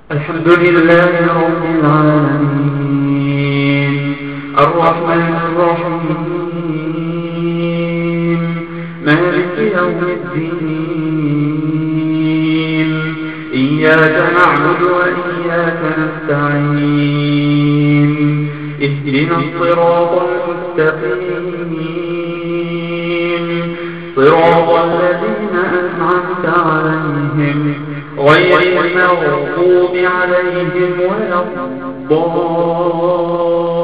الحمد لله رب العالمين الرحمن الرحيم مالك يوم الدين إياك نعبد وإياك نستعين اهدنا الصراط المستقيم صراط الذين أنعمت عليهم غير المغضوب عليهم ولا الضالين